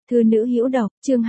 Thư nữ hữu độc, chương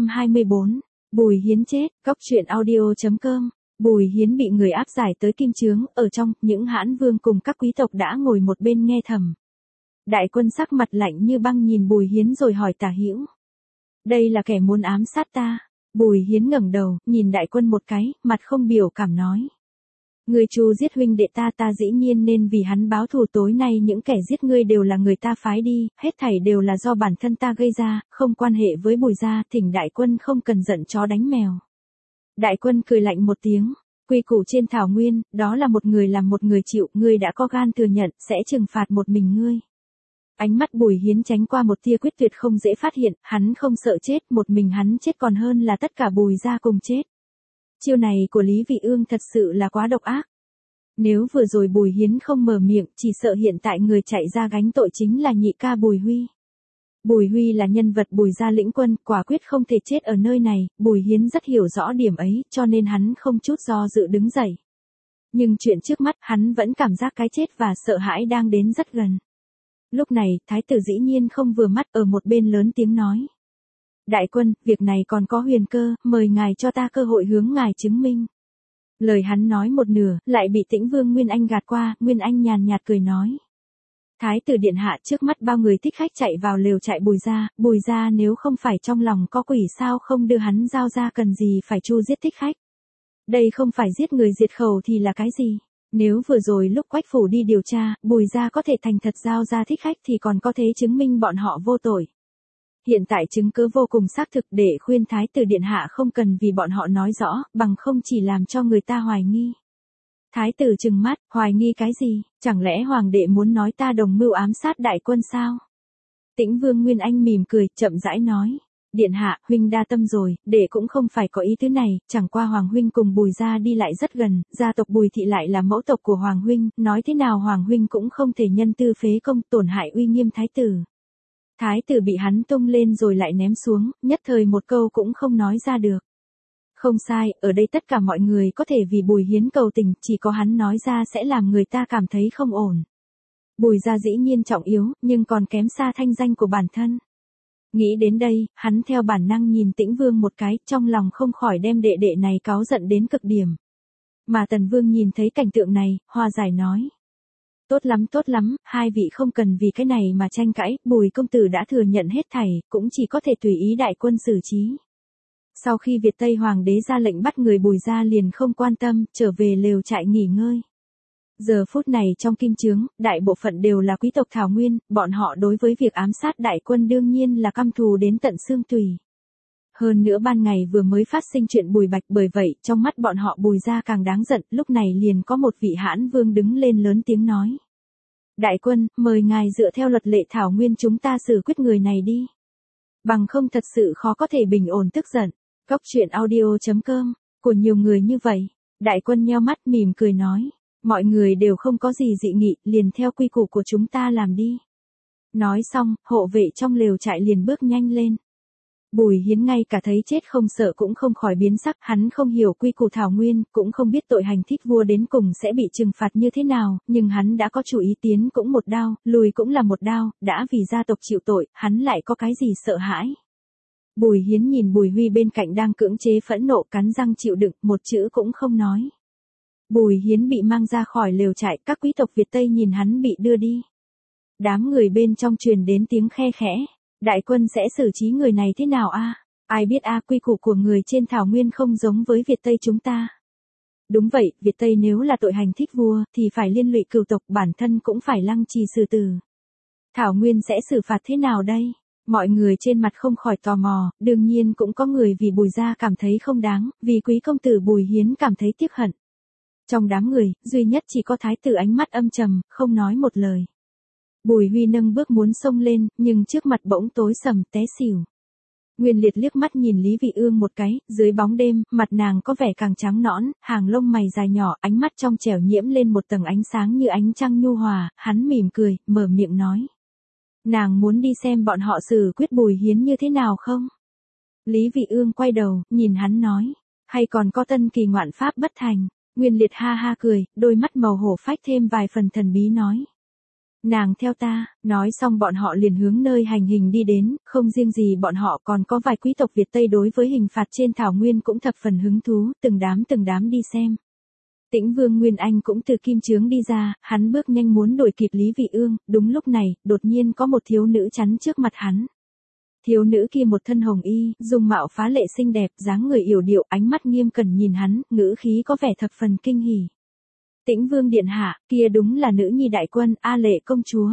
224. Bùi Hiến chết, góc truyện audio.com. Bùi Hiến bị người áp giải tới kim chướng, ở trong, những hãn vương cùng các quý tộc đã ngồi một bên nghe thầm. Đại quân sắc mặt lạnh như băng nhìn Bùi Hiến rồi hỏi Tả Hữu: đây là kẻ muốn ám sát ta? Bùi Hiến ngẩng đầu, nhìn đại quân một cái, mặt không biểu cảm nói: Người Chu giết huynh đệ ta dĩ nhiên nên vì hắn báo thù, tối nay những kẻ giết ngươi đều là người ta phái đi, hết thảy đều là do bản thân ta gây ra, không quan hệ với Bùi gia, thỉnh đại quân không cần giận chó đánh mèo. Đại quân cười lạnh một tiếng: quy củ trên thảo nguyên, đó là một người làm một người chịu, ngươi đã có gan thừa nhận, sẽ trừng phạt một mình ngươi. Ánh mắt Bùi Hiến tránh qua một tia quyết tuyệt không dễ phát hiện, hắn không sợ chết, một mình hắn chết còn hơn là tất cả Bùi gia cùng chết. Chiêu này của Lý Vị Ương thật sự là quá độc ác. Nếu vừa rồi Bùi Hiến không mở miệng, chỉ sợ hiện tại người chạy ra gánh tội chính là nhị ca Bùi Huy. Bùi Huy là nhân vật Bùi gia lĩnh quân, quả quyết không thể chết ở nơi này, Bùi Hiến rất hiểu rõ điểm ấy, cho nên hắn không chút do dự đứng dậy. Nhưng chuyện trước mắt, hắn vẫn cảm giác cái chết và sợ hãi đang đến rất gần. Lúc này, thái tử dĩ nhiên không vừa mắt, ở một bên lớn tiếng nói: Đại quân, việc này còn có huyền cơ, mời ngài cho ta cơ hội hướng ngài chứng minh. Lời hắn nói một nửa, lại bị Tĩnh Vương Nguyên Anh gạt qua, Nguyên Anh nhàn nhạt cười nói: Thái tử điện hạ, trước mắt bao người thích khách chạy vào lều trại Bùi gia nếu không phải trong lòng có quỷ sao không đưa hắn giao ra, cần gì phải Chu giết thích khách. Đây không phải giết người diệt khẩu thì là cái gì? Nếu vừa rồi lúc Quách phủ đi điều tra, Bùi gia có thể thành thật giao ra thích khách thì còn có thể chứng minh bọn họ vô tội. Hiện tại chứng cứ vô cùng xác thực, để khuyên Thái tử điện hạ không cần vì bọn họ nói rõ, bằng không chỉ làm cho người ta hoài nghi. Thái tử trừng mắt: hoài nghi cái gì? Chẳng lẽ hoàng đệ muốn nói ta đồng mưu ám sát đại quân sao? Tĩnh Vương Nguyên Anh mỉm cười, chậm rãi nói: Điện hạ, huynh đa tâm rồi, đệ cũng không phải có ý thứ này, chẳng qua hoàng huynh cùng Bùi gia đi lại rất gần, gia tộc Bùi thị lại là mẫu tộc của hoàng huynh, nói thế nào hoàng huynh cũng không thể nhân tư phế công, tổn hại uy nghiêm thái tử. Thái tử bị hắn tung lên rồi lại ném xuống, nhất thời một câu cũng không nói ra được. Không sai, ở đây tất cả mọi người có thể vì Bùi Hiến cầu tình, chỉ có hắn nói ra sẽ làm người ta cảm thấy không ổn. Bùi gia dĩ nhiên trọng yếu, nhưng còn kém xa thanh danh của bản thân. Nghĩ đến đây, hắn theo bản năng nhìn Tĩnh Vương một cái, trong lòng không khỏi đem đệ đệ này cáu giận đến cực điểm. Mà Tần Vương nhìn thấy cảnh tượng này, hòa giải nói: tốt lắm, hai vị không cần vì cái này mà tranh cãi, Bùi công tử đã thừa nhận hết thảy, cũng chỉ có thể tùy ý đại quân xử trí. Sau khi Việt Tây Hoàng đế ra lệnh bắt người Bùi gia liền không quan tâm, trở về lều trại nghỉ ngơi. Giờ phút này trong kim chướng, đại bộ phận đều là quý tộc Thảo Nguyên, bọn họ đối với việc ám sát đại quân đương nhiên là căm thù đến tận xương tủy. Hơn nữa ban ngày vừa mới phát sinh chuyện Bùi Bạch, bởi vậy trong mắt bọn họ Bùi gia càng đáng giận, lúc này liền có một vị hãn vương đứng lên lớn tiếng nói: Đại quân, mời ngài dựa theo luật lệ Thảo Nguyên chúng ta xử quyết người này đi. Bằng không thật sự khó có thể bình ổn tức giận. Góc truyện audio.com, của nhiều người như vậy. Đại quân nheo mắt mỉm cười nói: mọi người đều không có gì dị nghị, liền theo quy củ của chúng ta làm đi. Nói xong, hộ vệ trong lều trại liền bước nhanh lên. Bùi Hiến ngay cả thấy chết không sợ cũng không khỏi biến sắc, hắn không hiểu quy củ Thảo Nguyên, cũng không biết tội hành thích vua đến cùng sẽ bị trừng phạt như thế nào, nhưng hắn đã có chủ ý, tiến cũng một đao, lùi cũng là một đao, đã vì gia tộc chịu tội, hắn lại có cái gì sợ hãi. Bùi Hiến nhìn Bùi Huy bên cạnh đang cưỡng chế phẫn nộ, cắn răng chịu đựng, một chữ cũng không nói. Bùi Hiến bị mang ra khỏi lều trại, các quý tộc Việt Tây nhìn hắn bị đưa đi. Đám người bên trong truyền đến tiếng khe khẽ: đại quân sẽ xử trí người này thế nào a? Ai biết a, quy củ của người trên Thảo Nguyên không giống với Việt Tây chúng ta. Đúng vậy, Việt Tây nếu là tội hành thích vua, thì phải liên lụy cửu tộc, bản thân cũng phải lăng trì xử tử. Thảo Nguyên sẽ xử phạt thế nào đây? Mọi người trên mặt không khỏi tò mò, đương nhiên cũng có người vì Bùi gia cảm thấy không đáng, vì quý công tử Bùi Hiến cảm thấy tiếc hận. Trong đám người, duy nhất chỉ có thái tử ánh mắt âm trầm, không nói một lời. Bùi Huy nâng bước muốn xông lên, nhưng trước mặt bỗng tối sầm, té xỉu. Nguyên Liệt liếc mắt nhìn Lý Vị Ương một cái, dưới bóng đêm, mặt nàng có vẻ càng trắng nõn, hàng lông mày dài nhỏ, ánh mắt trong trẻo nhiễm lên một tầng ánh sáng như ánh trăng nhu hòa, hắn mỉm cười, mở miệng nói: nàng muốn đi xem bọn họ xử quyết Bùi Hiến như thế nào không? Lý Vị Ương quay đầu, nhìn hắn nói: hay còn có tân kỳ ngoạn pháp bất thành? Nguyên Liệt ha ha cười, đôi mắt màu hổ phách thêm vài phần thần bí nói: Nàng theo ta, nói xong bọn họ liền hướng nơi hành hình đi đến, không riêng gì bọn họ còn có vài quý tộc Việt Tây đối với hình phạt trên thảo nguyên cũng thập phần hứng thú, từng đám đi xem. Tĩnh Vương Nguyên Anh cũng từ kim chướng đi ra, hắn bước nhanh muốn đuổi kịp Lý Vị Ương, đúng lúc này, đột nhiên có một thiếu nữ chắn trước mặt hắn. Thiếu nữ kia một thân hồng y, dung mạo phá lệ xinh đẹp, dáng người yểu điệu, ánh mắt nghiêm cẩn nhìn hắn, ngữ khí có vẻ thập phần kinh hỉ. Tĩnh Vương điện hạ, kia đúng là nữ nhi đại quân, A Lệ công chúa.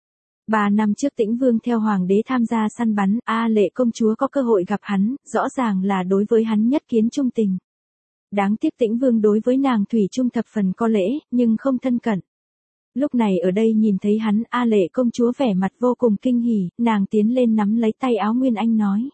3 năm trước Tĩnh Vương theo hoàng đế tham gia săn bắn, A Lệ công chúa có cơ hội gặp hắn, rõ ràng là đối với hắn nhất kiến trung tình. Đáng tiếc Tĩnh Vương đối với nàng thủy chung thập phần có lễ, nhưng không thân cận. Lúc này ở đây nhìn thấy hắn, A Lệ công chúa vẻ mặt vô cùng kinh hỉ, nàng tiến lên nắm lấy tay áo Nguyên Anh nói.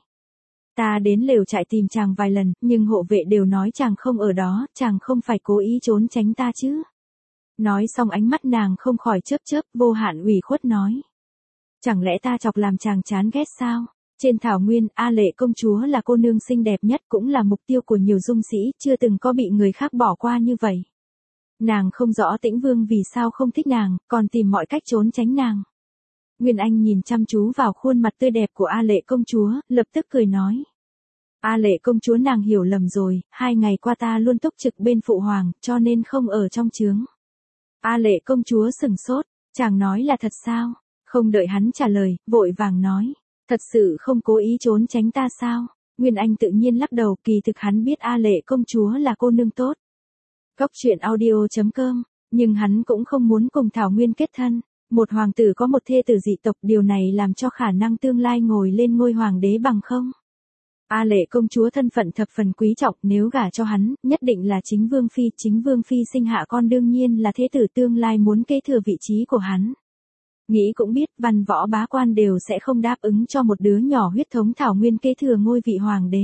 Ta đến lều trại tìm chàng vài lần, nhưng hộ vệ đều nói chàng không ở đó, chàng không phải cố ý trốn tránh ta chứ. Nói xong ánh mắt nàng không khỏi chớp chớp, vô hạn ủy khuất nói. Chẳng lẽ ta chọc làm chàng chán ghét sao? Trên thảo nguyên, A Lệ công chúa là cô nương xinh đẹp nhất, cũng là mục tiêu của nhiều dung sĩ, chưa từng có bị người khác bỏ qua như vậy. Nàng không rõ Tĩnh Vương vì sao không thích nàng, còn tìm mọi cách trốn tránh nàng. Nguyên Anh nhìn chăm chú vào khuôn mặt tươi đẹp của A Lệ công chúa, lập tức cười nói. A Lệ công chúa nàng hiểu lầm rồi, 2 ngày qua ta luôn túc trực bên phụ hoàng, cho nên không ở trong trướng. A Lệ công chúa sửng sốt, chàng nói là thật sao? Không đợi hắn trả lời, vội vàng nói. Thật sự không cố ý trốn tránh ta sao? Nguyên Anh tự nhiên lắc đầu, kỳ thực hắn biết A Lệ công chúa là cô nương tốt. Góc truyện audio.com, nhưng hắn cũng không muốn cùng Thảo Nguyên kết thân. Một hoàng tử có một thê tử dị tộc, điều này làm cho khả năng tương lai ngồi lên ngôi hoàng đế bằng không. A Lệ công chúa thân phận thập phần quý trọng, nếu gả cho hắn, nhất định là chính vương phi sinh hạ con đương nhiên là thế tử tương lai muốn kế thừa vị trí của hắn. Nghĩ cũng biết, văn võ bá quan đều sẽ không đáp ứng cho một đứa nhỏ huyết thống Thảo Nguyên kế thừa ngôi vị hoàng đế.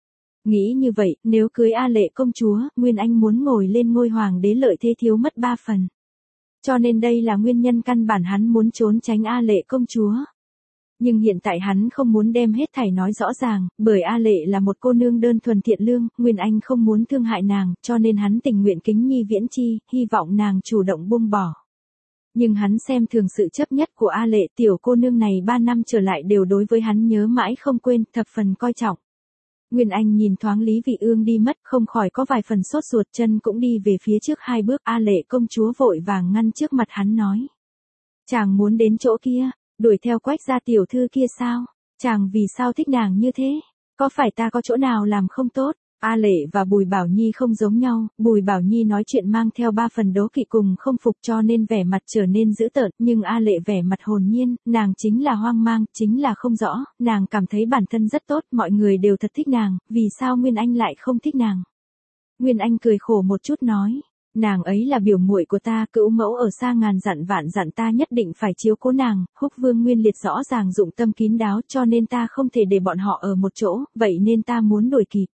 Nghĩ như vậy, nếu cưới A Lệ công chúa, Nguyên Anh muốn ngồi lên ngôi hoàng đế lợi thế thiếu mất 3 phần. Cho nên đây là nguyên nhân căn bản hắn muốn trốn tránh A Lệ công chúa. Nhưng hiện tại hắn không muốn đem hết thảy nói rõ ràng, bởi A Lệ là một cô nương đơn thuần thiện lương, Nguyên Anh không muốn thương hại nàng, cho nên hắn tình nguyện kính nhi viễn chi, hy vọng nàng chủ động buông bỏ. Nhưng hắn xem thường sự chấp nhất của A Lệ, tiểu cô nương này 3 năm trở lại đều đối với hắn nhớ mãi không quên, thập phần coi trọng. Nguyên Anh nhìn thoáng Lý Vị Ương đi mất, không khỏi có vài phần sốt ruột, chân cũng đi về phía trước 2 bước, A Lệ công chúa vội vàng ngăn trước mặt hắn nói. Chàng muốn đến chỗ kia, đuổi theo Quách gia tiểu thư kia sao? Chàng vì sao thích nàng như thế? Có phải ta có chỗ nào làm không tốt? A Lệ và Bùi Bảo Nhi không giống nhau, Bùi Bảo Nhi nói chuyện mang theo 3 phần đố kỵ cùng không phục cho nên vẻ mặt trở nên dữ tợn, nhưng A Lệ vẻ mặt hồn nhiên, nàng chính là hoang mang, chính là không rõ, nàng cảm thấy bản thân rất tốt, mọi người đều thật thích nàng, vì sao Nguyên Anh lại không thích nàng? Nguyên Anh cười khổ một chút nói, nàng ấy là biểu muội của ta, cữu mẫu ở xa ngàn dặn vạn dặn ta nhất định phải chiếu cố nàng, Húc Vương Nguyên Liệt rõ ràng dụng tâm kín đáo cho nên ta không thể để bọn họ ở một chỗ, vậy nên ta muốn đuổi kịp.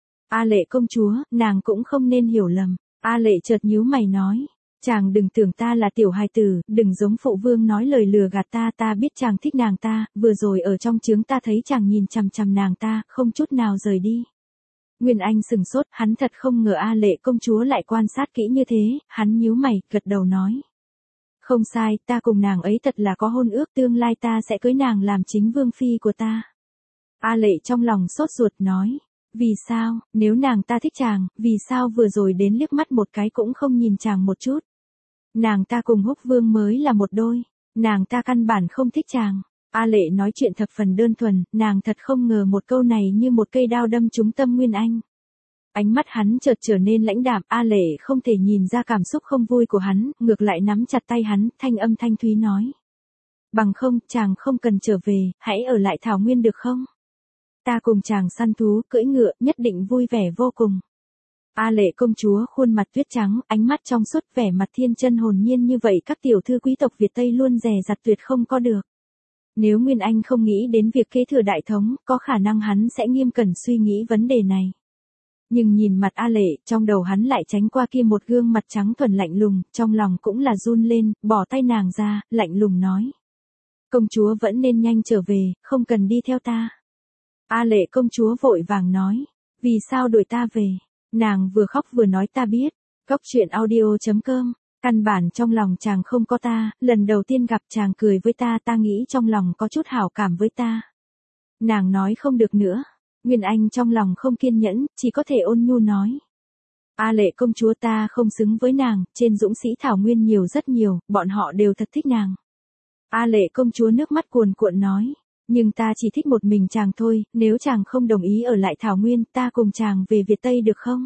A Lệ công chúa, nàng cũng không nên hiểu lầm. A Lệ chợt nhíu mày nói. Chàng đừng tưởng ta là tiểu hài tử, đừng giống phụ vương nói lời lừa gạt ta, ta biết chàng thích nàng ta, vừa rồi ở trong trướng ta thấy chàng nhìn chằm chằm nàng ta, không chút nào rời đi. Nguyên Anh sừng sốt, hắn thật không ngờ A Lệ công chúa lại quan sát kỹ như thế, hắn nhíu mày, gật đầu nói. Không sai, ta cùng nàng ấy thật là có hôn ước, tương lai ta sẽ cưới nàng làm chính vương phi của ta. A Lệ trong lòng sốt ruột nói. Vì sao, nếu nàng ta thích chàng, vì sao vừa rồi đến liếc mắt một cái cũng không nhìn chàng một chút. Nàng ta cùng Húc Vương mới là một đôi, nàng ta căn bản không thích chàng. A Lệ nói chuyện thập phần đơn thuần, nàng thật không ngờ một câu này như một cây đao đâm trúng tâm Nguyên Anh. Ánh mắt hắn chợt trở nên lãnh đạm, A Lệ không thể nhìn ra cảm xúc không vui của hắn, ngược lại nắm chặt tay hắn, thanh âm thanh thúy nói. Bằng không, chàng không cần trở về, hãy ở lại Thảo Nguyên được không? Ta cùng chàng săn thú, cưỡi ngựa, nhất định vui vẻ vô cùng. A Lệ công chúa khuôn mặt tuyết trắng, ánh mắt trong suốt, vẻ mặt thiên chân hồn nhiên như vậy các tiểu thư quý tộc Việt Tây luôn dè dặt tuyệt không có được. Nếu Nguyên Anh không nghĩ đến việc kế thừa đại thống, có khả năng hắn sẽ nghiêm cẩn suy nghĩ vấn đề này. Nhưng nhìn mặt A Lệ, trong đầu hắn lại tránh qua kia một gương mặt trắng thuần lạnh lùng, trong lòng cũng là run lên, bỏ tay nàng ra, lạnh lùng nói. Công chúa vẫn nên nhanh trở về, không cần đi theo ta. A Lệ công chúa vội vàng nói, vì sao đuổi ta về? Nàng vừa khóc vừa nói ta biết. Góc truyện audio.com Căn bản trong lòng chàng không có ta, lần đầu tiên gặp chàng cười với ta nghĩ trong lòng có chút hảo cảm với ta. Nàng nói không được nữa. Nguyên Anh trong lòng không kiên nhẫn, chỉ có thể ôn nhu nói. A Lệ công chúa ta không xứng với nàng, trên dũng sĩ thảo nguyên nhiều rất nhiều, bọn họ đều thật thích nàng. A Lệ công chúa nước mắt cuồn cuộn nói. Nhưng ta chỉ thích một mình chàng thôi, nếu chàng không đồng ý ở lại thảo nguyên, ta cùng chàng về Việt Tây được không?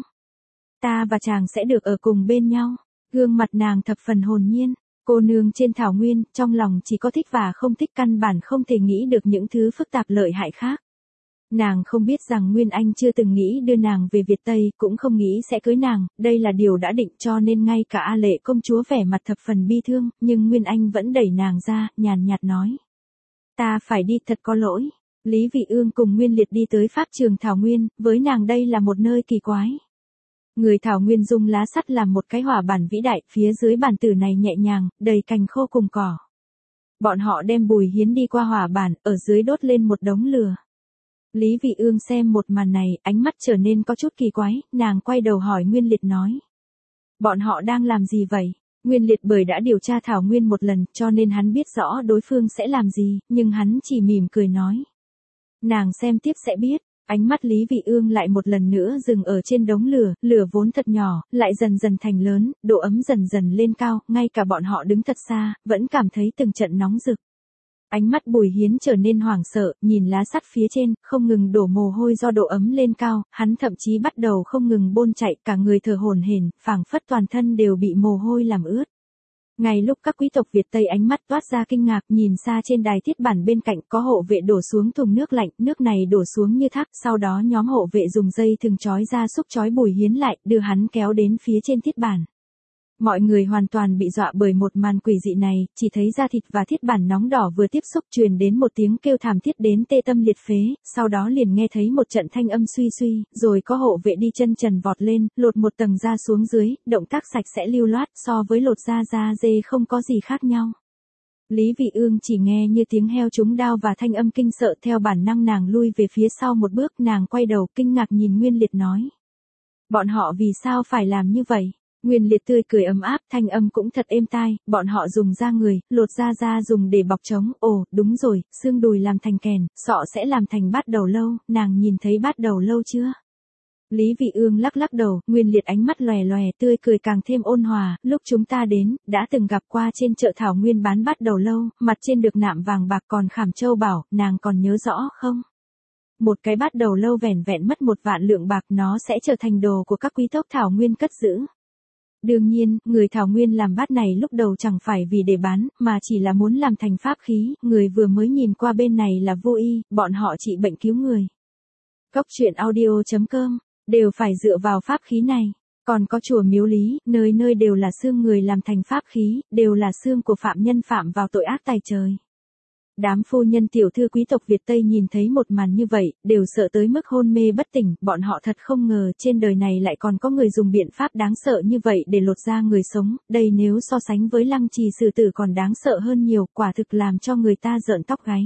Ta và chàng sẽ được ở cùng bên nhau. Gương mặt nàng thập phần hồn nhiên. Cô nương trên thảo nguyên, trong lòng chỉ có thích và không thích, căn bản không thể nghĩ được những thứ phức tạp lợi hại khác. Nàng không biết rằng Nguyên Anh chưa từng nghĩ đưa nàng về Việt Tây, cũng không nghĩ sẽ cưới nàng, đây là điều đã định, cho nên ngay cả A Lệ công chúa vẻ mặt thập phần bi thương, nhưng Nguyên Anh vẫn đẩy nàng ra, nhàn nhạt nói. Ta phải đi, thật có lỗi. Lý Vị Ương cùng Nguyên Liệt đi tới Pháp Trường Thảo Nguyên, với nàng đây là một nơi kỳ quái. Người Thảo Nguyên dùng lá sắt làm một cái hỏa bản vĩ đại, phía dưới bản tử này nhẹ nhàng, đầy cành khô cùng cỏ. Bọn họ đem Bùi Hiến đi qua hỏa bản, ở dưới đốt lên một đống lửa. Lý Vị Ương xem một màn này, ánh mắt trở nên có chút kỳ quái, nàng quay đầu hỏi Nguyên Liệt nói. Bọn họ đang làm gì vậy? Nguyên Liệt bởi đã điều tra Thảo Nguyên một lần, cho nên hắn biết rõ đối phương sẽ làm gì, nhưng hắn chỉ mỉm cười nói. Nàng xem tiếp sẽ biết. Ánh mắt Lý Vị Ương lại một lần nữa dừng ở trên đống lửa, lửa vốn thật nhỏ, lại dần dần thành lớn, độ ấm dần dần lên cao, ngay cả bọn họ đứng thật xa, vẫn cảm thấy từng trận nóng rực. Ánh mắt Bùi Hiến trở nên hoảng sợ, nhìn lá sắt phía trên, không ngừng đổ mồ hôi do độ ấm lên cao, hắn thậm chí bắt đầu không ngừng bôn chạy, cả người thở hổn hển, phảng phất toàn thân đều bị mồ hôi làm ướt. Ngay lúc các quý tộc Việt Tây ánh mắt toát ra kinh ngạc, nhìn xa trên đài thiết bản bên cạnh có hộ vệ đổ xuống thùng nước lạnh, nước này đổ xuống như thác, sau đó nhóm hộ vệ dùng dây thừng trói ra xúc trói Bùi Hiến lại, đưa hắn kéo đến phía trên thiết bản. Mọi người hoàn toàn bị dọa bởi một màn quỷ dị này, chỉ thấy da thịt và thiết bản nóng đỏ vừa tiếp xúc truyền đến một tiếng kêu thảm thiết đến tê tâm liệt phế, sau đó liền nghe thấy một trận thanh âm suy suy, rồi có hộ vệ đi chân trần vọt lên, lột một tầng da xuống dưới, động tác sạch sẽ lưu loát, so với lột da dê không có gì khác nhau. Lý Vị Ương chỉ nghe như tiếng heo trúng đao và thanh âm kinh sợ, theo bản năng nàng lui về phía sau một bước, nàng quay đầu kinh ngạc nhìn Nguyên Liệt nói. Bọn họ vì sao phải làm như vậy? Nguyên Liệt tươi cười ấm áp, thanh âm cũng thật êm tai, bọn họ dùng da người, lột da dùng để bọc trống, ồ, đúng rồi, xương đùi làm thành kèn, sọ sẽ làm thành bát đầu lâu, nàng nhìn thấy bát đầu lâu chưa? Lý Vị Ương lắc lắc đầu, Nguyên Liệt ánh mắt lòe lòe, tươi cười càng thêm ôn hòa, lúc chúng ta đến, đã từng gặp qua trên chợ Thảo Nguyên bán bát đầu lâu, mặt trên được nạm vàng bạc còn khảm châu bảo, nàng còn nhớ rõ không? Một cái bát đầu lâu vẻn vẹn mất 1 vạn lượng bạc, nó sẽ trở thành đồ của các quý tộc Thảo Nguyên cất giữ. Đương nhiên, người Thảo Nguyên làm bát này lúc đầu chẳng phải vì để bán, mà chỉ là muốn làm thành pháp khí, người vừa mới nhìn qua bên này là vô y, bọn họ trị bệnh cứu người. Cốc truyện audio.com, đều phải dựa vào pháp khí này. Còn có chùa Miếu Lý, nơi nơi đều là xương người làm thành pháp khí, đều là xương của phạm nhân phạm vào tội ác tày trời. Đám phu nhân tiểu thư quý tộc Việt Tây nhìn thấy một màn như vậy, đều sợ tới mức hôn mê bất tỉnh, bọn họ thật không ngờ trên đời này lại còn có người dùng biện pháp đáng sợ như vậy để lột da người sống, đây nếu so sánh với Lăng Trì xử tử còn đáng sợ hơn nhiều, quả thực làm cho người ta rợn tóc gáy.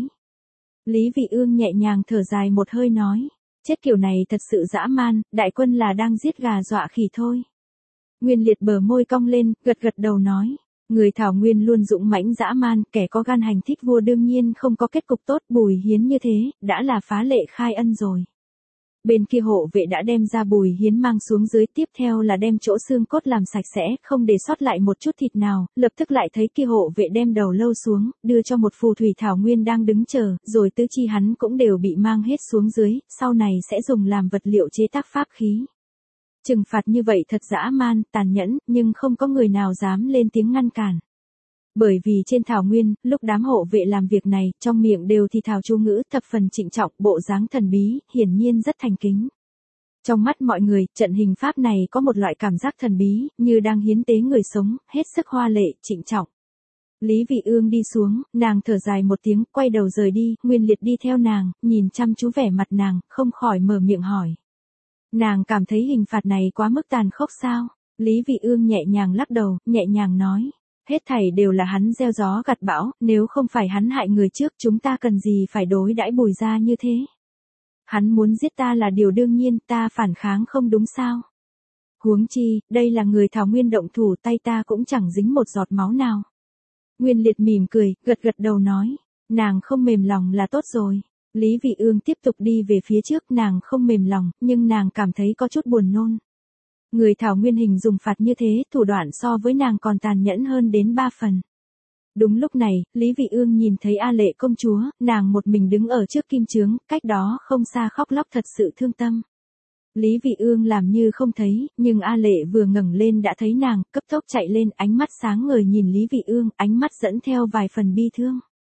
Lý Vị Ương nhẹ nhàng thở dài một hơi nói, chết kiểu này thật sự dã man, đại quân là đang giết gà dọa khỉ thôi. Nguyên Liệt bờ môi cong lên, gật gật đầu nói. Người Thảo Nguyên luôn dũng mãnh dã man, kẻ có gan hành thích vua đương nhiên không có kết cục tốt, Bùi Hiến như thế, đã là phá lệ khai ân rồi. Bên kia hộ vệ đã đem ra Bùi Hiến mang xuống dưới, tiếp theo là đem chỗ xương cốt làm sạch sẽ, không để sót lại một chút thịt nào, lập tức lại thấy kia hộ vệ đem đầu lâu xuống, đưa cho một phù thủy Thảo Nguyên đang đứng chờ, rồi tứ chi hắn cũng đều bị mang hết xuống dưới, sau này sẽ dùng làm vật liệu chế tác pháp khí. Trừng phạt như vậy thật dã man, tàn nhẫn, nhưng không có người nào dám lên tiếng ngăn cản. Bởi vì trên Thảo Nguyên, lúc đám hộ vệ làm việc này, trong miệng đều thì thào chú ngữ, thập phần trịnh trọng, bộ dáng thần bí, hiển nhiên rất thành kính. Trong mắt mọi người, trận hình pháp này có một loại cảm giác thần bí, như đang hiến tế người sống, hết sức hoa lệ, trịnh trọng. Lý Vị Ương đi xuống, nàng thở dài một tiếng, quay đầu rời đi, Nguyên Liệt đi theo nàng, nhìn chăm chú vẻ mặt nàng, không khỏi mở miệng hỏi. Nàng cảm thấy hình phạt này quá mức tàn khốc sao? Lý Vị Ương nhẹ nhàng lắc đầu, nhẹ nhàng nói. Hết thảy đều là hắn gieo gió gặt bão, nếu không phải hắn hại người trước chúng ta cần gì phải đối đãi Bùi gia như thế? Hắn muốn giết ta là điều đương nhiên, ta phản kháng không đúng sao? Huống chi, đây là người Thảo Nguyên động thủ, tay ta cũng chẳng dính một giọt máu nào. Nguyên Liệt mỉm cười, gật gật đầu nói, nàng không mềm lòng là tốt rồi. Lý Vị Ương tiếp tục đi về phía trước, nàng không mềm lòng, nhưng nàng cảm thấy có chút buồn nôn. Người Thảo Nguyên hình dùng phạt như thế, thủ đoạn so với nàng còn tàn nhẫn hơn đến 3 phần. Đúng lúc này, Lý Vị Ương nhìn thấy A Lệ công chúa, nàng một mình đứng ở trước kim chướng, cách đó không xa khóc lóc thật sự thương tâm. Lý Vị Ương làm như không thấy, nhưng A Lệ vừa ngẩng lên đã thấy nàng, cấp tốc chạy lên, ánh mắt sáng ngời nhìn Lý Vị Ương, ánh mắt dẫn theo vài phần bi thương.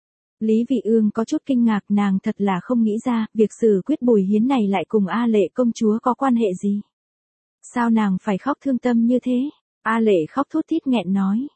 Lý Vị Ương có chút kinh ngạc, nàng thật là không nghĩ ra, việc xử quyết Bùi Hiến này lại cùng A Lệ công chúa có quan hệ gì. Sao nàng phải khóc thương tâm như thế? A Lệ khóc thút thít nghẹn nói.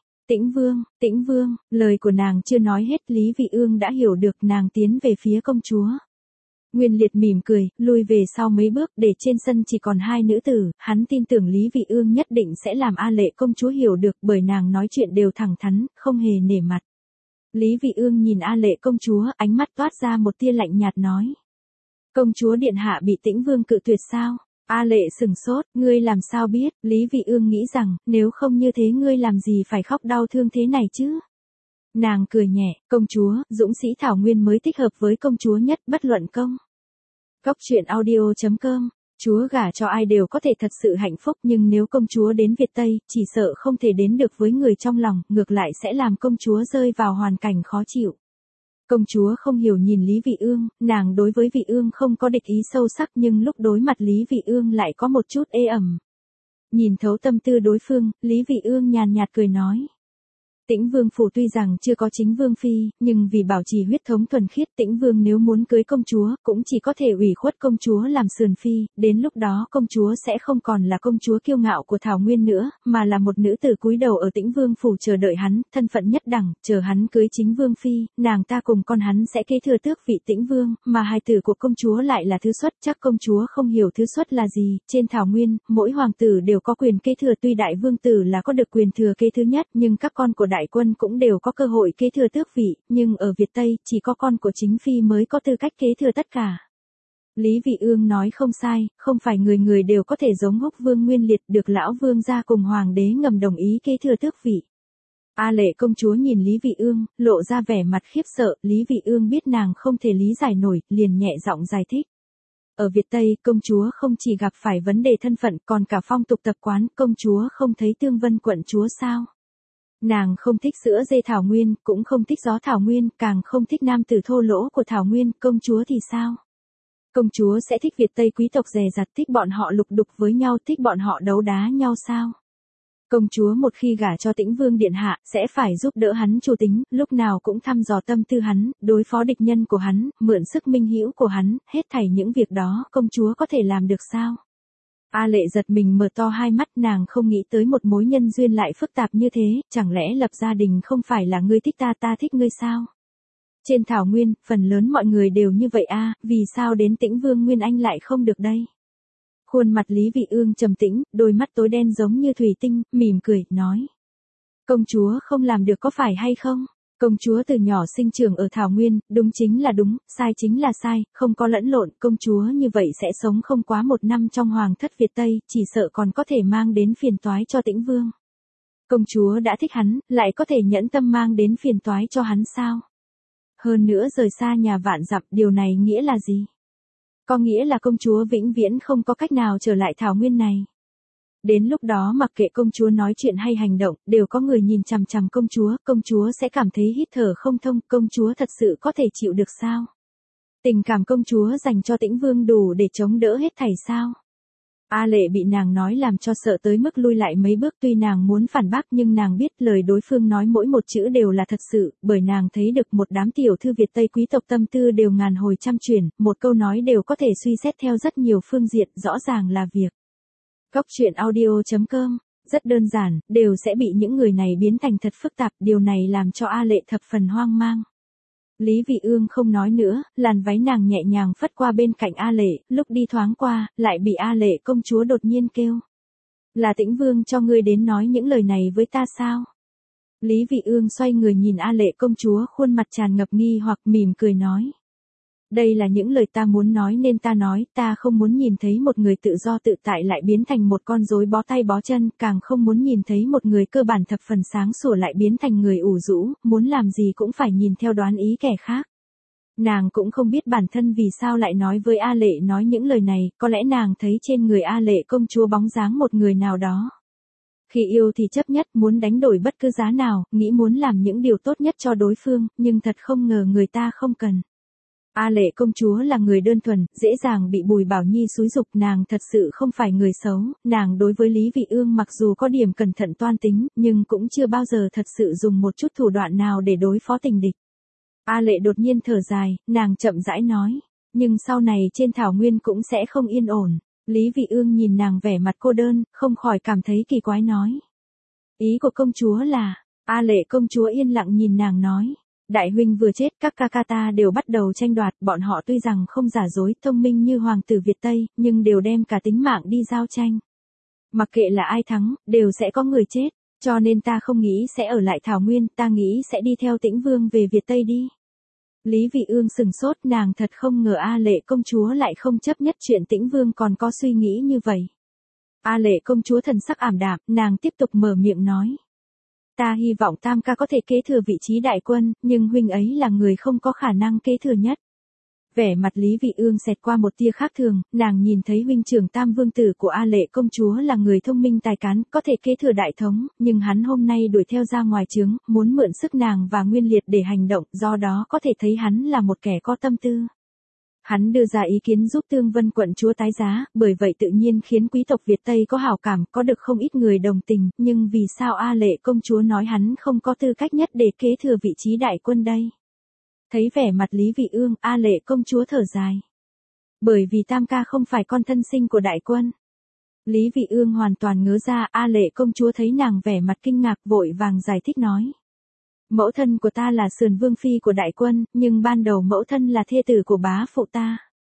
Tĩnh Vương, lời của nàng chưa nói hết, Lý Vị Ương đã hiểu được, nàng tiến về phía công chúa. Nguyên Liệt mỉm cười, lui về sau mấy bước, để trên sân chỉ còn 2 nữ tử, hắn tin tưởng Lý Vị Ương nhất định sẽ làm A Lệ công chúa hiểu được, bởi nàng nói chuyện đều thẳng thắn, không hề nể mặt. Lý Vị Ương nhìn A Lệ công chúa, ánh mắt toát ra một tia lạnh nhạt nói. Công chúa điện hạ bị Tĩnh Vương cự tuyệt sao? A Lệ sừng sốt, ngươi làm sao biết? Lý Vị Ương nghĩ rằng, nếu không như thế ngươi làm gì phải khóc đau thương thế này chứ? Nàng cười nhẹ, công chúa, dũng sĩ Thảo Nguyên mới thích hợp với công chúa nhất, bất luận công. Góc truyện audio.com, chúa gả cho ai đều có thể thật sự hạnh phúc, nhưng nếu công chúa đến Việt Tây, chỉ sợ không thể đến được với người trong lòng, ngược lại sẽ làm công chúa rơi vào hoàn cảnh khó chịu. Công chúa không hiểu nhìn Lý Vị Ương, nàng đối với Vị Ương không có địch ý sâu sắc, nhưng lúc đối mặt Lý Vị Ương lại có một chút ê ẩm. Nhìn thấu tâm tư đối phương, Lý Vị Ương nhàn nhạt cười nói. Tĩnh Vương phủ tuy rằng chưa có chính vương phi, nhưng vì bảo trì huyết thống thuần khiết, Tĩnh Vương nếu muốn cưới công chúa, cũng chỉ có thể ủy khuất công chúa làm sườn phi, đến lúc đó công chúa sẽ không còn là công chúa kiêu ngạo của Thảo Nguyên nữa, mà là một nữ tử cúi đầu ở Tĩnh Vương phủ chờ đợi hắn, thân phận nhất đẳng, chờ hắn cưới chính vương phi, nàng ta cùng con hắn sẽ kế thừa tước vị Tĩnh Vương, mà hài tử của công chúa lại là thứ xuất, chắc công chúa không hiểu thứ xuất là gì, trên Thảo Nguyên, mỗi hoàng tử đều có quyền kế thừa, tuy đại vương tử là có được quyền thừa kế thứ nhất, nhưng các con của đại quân cũng đều có cơ hội kế thừa tước vị, nhưng ở Việt Tây, chỉ có con của chính phi mới có tư cách kế thừa tất cả. Lý Vị Ương nói không sai, không phải người người đều có thể giống Húc Vương Nguyên Liệt, được lão vương gia cùng hoàng đế ngầm đồng ý kế thừa tước vị. A Lệ công chúa nhìn Lý Vị Ương, lộ ra vẻ mặt khiếp sợ, Lý Vị Ương biết nàng không thể lý giải nổi, liền nhẹ giọng giải thích. Ở Việt Tây, công chúa không chỉ gặp phải vấn đề thân phận, còn cả phong tục tập quán, công chúa không thấy Tương Vân quận chúa sao? Nàng không thích sữa dê Thảo Nguyên, cũng không thích gió Thảo Nguyên, càng không thích nam tử thô lỗ của Thảo Nguyên, công chúa thì sao? Công chúa sẽ thích Việt Tây quý tộc dè dặt, thích bọn họ lục đục với nhau, thích bọn họ đấu đá nhau sao? Công chúa một khi gả cho Tĩnh Vương điện hạ, sẽ phải giúp đỡ hắn chủ tính, lúc nào cũng thăm dò tâm tư hắn, đối phó địch nhân của hắn, mượn sức minh hữu của hắn, hết thảy những việc đó, công chúa có thể làm được sao? A Lệ giật mình mở to hai mắt, nàng không nghĩ tới một mối nhân duyên lại phức tạp như thế, chẳng lẽ lập gia đình không phải là ngươi thích ta, ta thích ngươi sao? Trên Thảo Nguyên, phần lớn mọi người đều như vậy a, vì sao đến Tĩnh Vương Nguyên Anh lại không được đây? Khuôn mặt Lý Vị Ương trầm tĩnh, đôi mắt tối đen giống như thủy tinh, mỉm cười, nói. Công chúa không làm được có phải hay không? Công chúa từ nhỏ sinh trưởng ở Thảo Nguyên, đúng chính là đúng, sai chính là sai, không có lẫn lộn, công chúa như vậy sẽ sống không quá 1 năm trong hoàng thất Việt Tây, chỉ sợ còn có thể mang đến phiền toái cho Tĩnh Vương. Công chúa đã thích hắn, lại có thể nhẫn tâm mang đến phiền toái cho hắn sao? Hơn nữa rời xa nhà vạn dặm, điều này nghĩa là gì? Có nghĩa là công chúa vĩnh viễn không có cách nào trở lại Thảo Nguyên này. Đến lúc đó mặc kệ công chúa nói chuyện hay hành động, đều có người nhìn chằm chằm công chúa sẽ cảm thấy hít thở không thông, công chúa thật sự có thể chịu được sao? Tình cảm công chúa dành cho Tĩnh Vương đủ để chống đỡ hết thảy sao? A Lệ bị nàng nói làm cho sợ tới mức lui lại mấy bước, tuy nàng muốn phản bác nhưng nàng biết lời đối phương nói mỗi một chữ đều là thật sự, bởi nàng thấy được một đám tiểu thư Việt Tây quý tộc tâm tư đều ngàn hồi trăm chuyển, một câu nói đều có thể suy xét theo rất nhiều phương diện, rõ ràng là việc. Góc truyện audio.com, rất đơn giản, đều sẽ bị những người này biến thành thật phức tạp, điều này làm cho A Lệ thập phần hoang mang. Lý Vị Ương không nói nữa, làn váy nàng nhẹ nhàng phất qua bên cạnh A Lệ, lúc đi thoáng qua, lại bị A Lệ công chúa đột nhiên kêu. Là Tĩnh Vương cho ngươi đến nói những lời này với ta sao? Lý Vị Ương xoay người nhìn A Lệ công chúa, khuôn mặt tràn ngập nghi hoặc, mỉm cười nói. Đây là những lời ta muốn nói nên ta nói, ta không muốn nhìn thấy một người tự do tự tại lại biến thành một con rối bó tay bó chân, càng không muốn nhìn thấy một người cơ bản thập phần sáng sủa lại biến thành người ủ rũ, muốn làm gì cũng phải nhìn theo đoán ý kẻ khác. Nàng cũng không biết bản thân vì sao lại nói với A Lệ nói những lời này, có lẽ nàng thấy trên người A Lệ công chúa bóng dáng một người nào đó. Khi yêu thì chấp nhất, muốn đánh đổi bất cứ giá nào, nghĩ muốn làm những điều tốt nhất cho đối phương, nhưng thật không ngờ người ta không cần. A Lệ công chúa là người đơn thuần, dễ dàng bị Bùi Bảo Nhi xúi giục, nàng thật sự không phải người xấu, nàng đối với Lý Vị Ương mặc dù có điểm cẩn thận toan tính, nhưng cũng chưa bao giờ thật sự dùng một chút thủ đoạn nào để đối phó tình địch. A Lệ đột nhiên thở dài, nàng chậm rãi nói, nhưng sau này trên thảo nguyên cũng sẽ không yên ổn. Lý Vị Ương nhìn nàng vẻ mặt cô đơn, không khỏi cảm thấy kỳ quái nói. Ý của công chúa là, A Lệ công chúa yên lặng nhìn nàng nói. Đại huynh vừa chết, các ca ca ta đều bắt đầu tranh đoạt, bọn họ tuy rằng không giả dối, thông minh như hoàng tử Việt Tây, nhưng đều đem cả tính mạng đi giao tranh. Mặc kệ là ai thắng, đều sẽ có người chết, cho nên ta không nghĩ sẽ ở lại Thảo Nguyên, ta nghĩ sẽ đi theo Tĩnh Vương về Việt Tây đi. Lý Vị Ương sừng sốt, nàng thật không ngờ A Lệ công chúa lại không chấp nhất chuyện Tĩnh Vương còn có suy nghĩ như vậy. A Lệ công chúa thần sắc ảm đạm, nàng tiếp tục mở miệng nói. Ta hy vọng Tam ca có thể kế thừa vị trí đại quân, nhưng huynh ấy là người không có khả năng kế thừa nhất. Vẻ mặt Lý Vị Ương xẹt qua một tia khác thường, nàng nhìn thấy huynh trưởng Tam vương tử của A Lệ công chúa là người thông minh tài cán, có thể kế thừa đại thống, nhưng hắn hôm nay đuổi theo ra ngoài trướng, muốn mượn sức nàng và Nguyên Liệt để hành động, do đó có thể thấy hắn là một kẻ có tâm tư. Hắn đưa ra ý kiến giúp Tương Vân quận chúa tái giá, bởi vậy tự nhiên khiến quý tộc Việt Tây có hảo cảm, có được không ít người đồng tình, nhưng vì sao A Lệ công chúa nói hắn không có tư cách nhất để kế thừa vị trí đại quân đây? Thấy vẻ mặt Lý Vị Ương, A Lệ công chúa thở dài. Bởi vì Tam ca không phải con thân sinh của đại quân. Lý Vị Ương hoàn toàn ngớ ra, A Lệ công chúa thấy nàng vẻ mặt kinh ngạc vội vàng giải thích nói. Mẫu thân của ta là Sườn Vương Phi của đại quân, nhưng ban đầu mẫu thân là thê tử của bá phụ ta.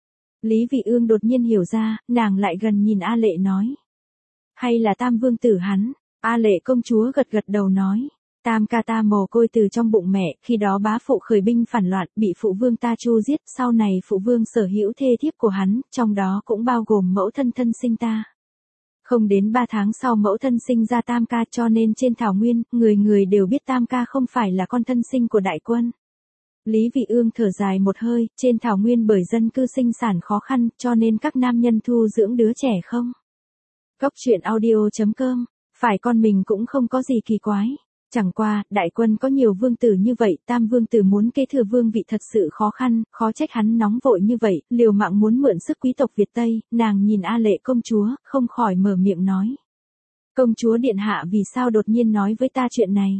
Lý Vị Ương đột nhiên hiểu ra, nàng lại gần nhìn A Lệ nói. Hay là Tam vương tử hắn? A Lệ công chúa gật gật đầu nói. Tam ca ta mồ côi từ trong bụng mẹ, khi đó bá phụ khởi binh phản loạn, bị phụ vương ta tru giết, sau này phụ vương sở hữu thê thiếp của hắn, trong đó cũng bao gồm mẫu thân thân sinh ta. Không đến 3 tháng sau mẫu thân sinh ra Tam ca, cho nên trên thảo nguyên, người người đều biết Tam ca không phải là con thân sinh của đại quân. Lý Vị Ương thở dài một hơi, trên thảo nguyên bởi dân cư sinh sản khó khăn, cho nên các nam nhân thu dưỡng đứa trẻ không. Cốc truyện audio.com, phải con mình cũng không có gì kỳ quái. Chẳng qua, đại quân có nhiều vương tử như vậy, Tam vương tử muốn kế thừa vương vị thật sự khó khăn, khó trách hắn nóng vội như vậy, liều mạng muốn mượn sức quý tộc Việt Tây, nàng nhìn A Lệ công chúa, không khỏi mở miệng nói. Công chúa điện hạ vì sao đột nhiên nói với ta chuyện này?